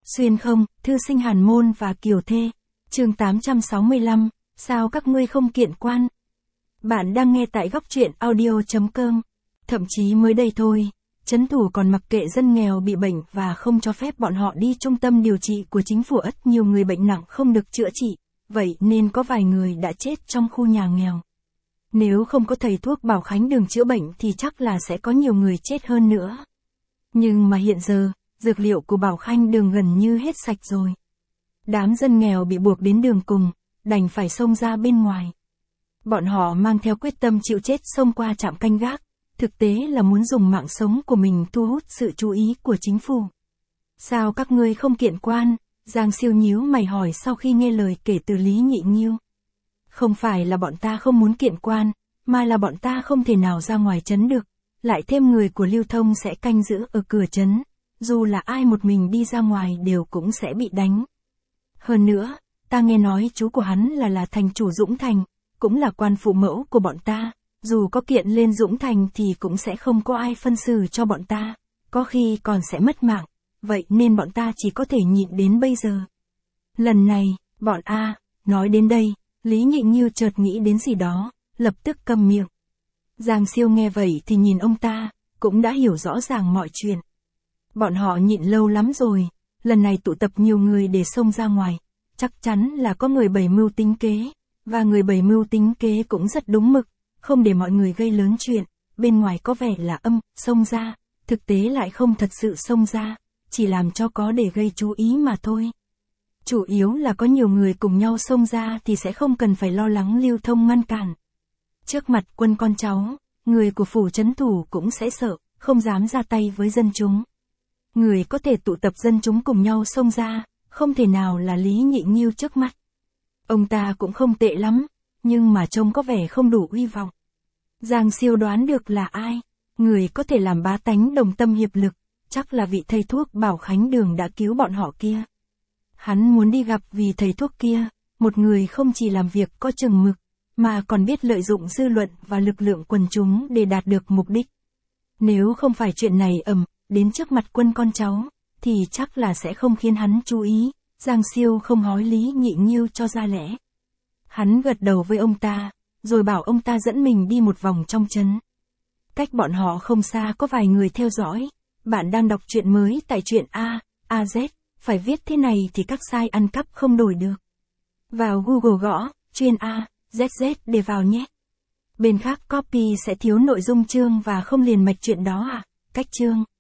Xuyên không, thư sinh Hàn Môn và Kiều Thê. Chương 865, sao các ngươi không kiện quan? Bạn đang nghe tại góc truyện audio.com. Thậm chí mới đây thôi, trấn thủ còn mặc kệ dân nghèo bị bệnh và không cho phép bọn họ đi trung tâm điều trị của chính phủ. Rất nhiều người bệnh nặng không được chữa trị, vậy nên có vài người đã chết trong khu nhà nghèo. Nếu không có thầy thuốc Bảo Khánh Đường chữa bệnh thì chắc là sẽ có nhiều người chết hơn nữa. Nhưng mà hiện giờ, dược liệu của Bảo Khánh Đường gần như hết sạch rồi. Đám dân nghèo bị buộc đến đường cùng, đành phải xông ra bên ngoài. Bọn họ mang theo quyết tâm chịu chết xông qua trạm canh gác, thực tế là muốn dùng mạng sống của mình thu hút sự chú ý của chính phủ. Sao các ngươi không kiện quan? Giang Siêu nhíu mày hỏi sau khi nghe lời kể từ Lý Nhị Nghiêu. Không phải là bọn ta không muốn kiện quan, mà là bọn ta không thể nào ra ngoài trấn được, lại thêm người của Lưu Thông sẽ canh giữ ở cửa trấn, dù là ai một mình đi ra ngoài đều cũng sẽ bị đánh. Hơn nữa, ta nghe nói chú của hắn là thành chủ Dũng Thành, cũng là quan phụ mẫu của bọn ta, dù có kiện lên Dũng Thành thì cũng sẽ không có ai phân xử cho bọn ta, có khi còn sẽ mất mạng, vậy nên bọn ta chỉ có thể nhịn đến bây giờ. Lần này, bọn nói đến đây, Lý Nhị Nghiêu chợt nghĩ đến gì đó, lập tức câm miệng. Giang Siêu nghe vậy thì nhìn ông ta, cũng đã hiểu rõ ràng mọi chuyện. Bọn họ nhịn lâu lắm rồi, lần này tụ tập nhiều người để xông ra ngoài, chắc chắn là có người bày mưu tính kế, và người bày mưu tính kế cũng rất đúng mực, không để mọi người gây lớn chuyện, bên ngoài có vẻ là xông ra, thực tế lại không thật sự xông ra, chỉ làm cho có để gây chú ý mà thôi. Chủ yếu là có nhiều người cùng nhau xông ra thì sẽ không cần phải lo lắng Lưu Thông ngăn cản. Trước mặt quân con cháu, người của phủ trấn thủ cũng sẽ sợ, không dám ra tay với dân chúng. Người có thể tụ tập dân chúng cùng nhau xông ra, không thể nào là Lý Nhị Nghiêu trước mắt. Ông ta cũng không tệ lắm, nhưng mà trông có vẻ không đủ uy vọng. Giang Siêu đoán được là ai, người có thể làm bá tánh đồng tâm hiệp lực, chắc là vị thầy thuốc Bảo Khánh Đường đã cứu bọn họ kia. Hắn muốn đi gặp vì thầy thuốc kia, một người không chỉ làm việc có chừng mực, mà còn biết lợi dụng dư luận và lực lượng quần chúng để đạt được mục đích. Nếu không phải chuyện này đến trước mặt quân con cháu, thì chắc là sẽ không khiến hắn chú ý. Giang Siêu không hói Lý Nhị Nghiêu cho ra lẽ. Hắn gật đầu với ông ta, rồi bảo ông ta dẫn mình đi một vòng trong trấn. Cách bọn họ không xa có vài người theo dõi. Bạn đang đọc truyện mới tại truyện AZ, phải viết thế này thì các site ăn cắp không đổi được. Vào Google gõ, chuyên AZZ để vào nhé. Bên khác copy sẽ thiếu nội dung chương và không liền mạch truyện đó Cách chương.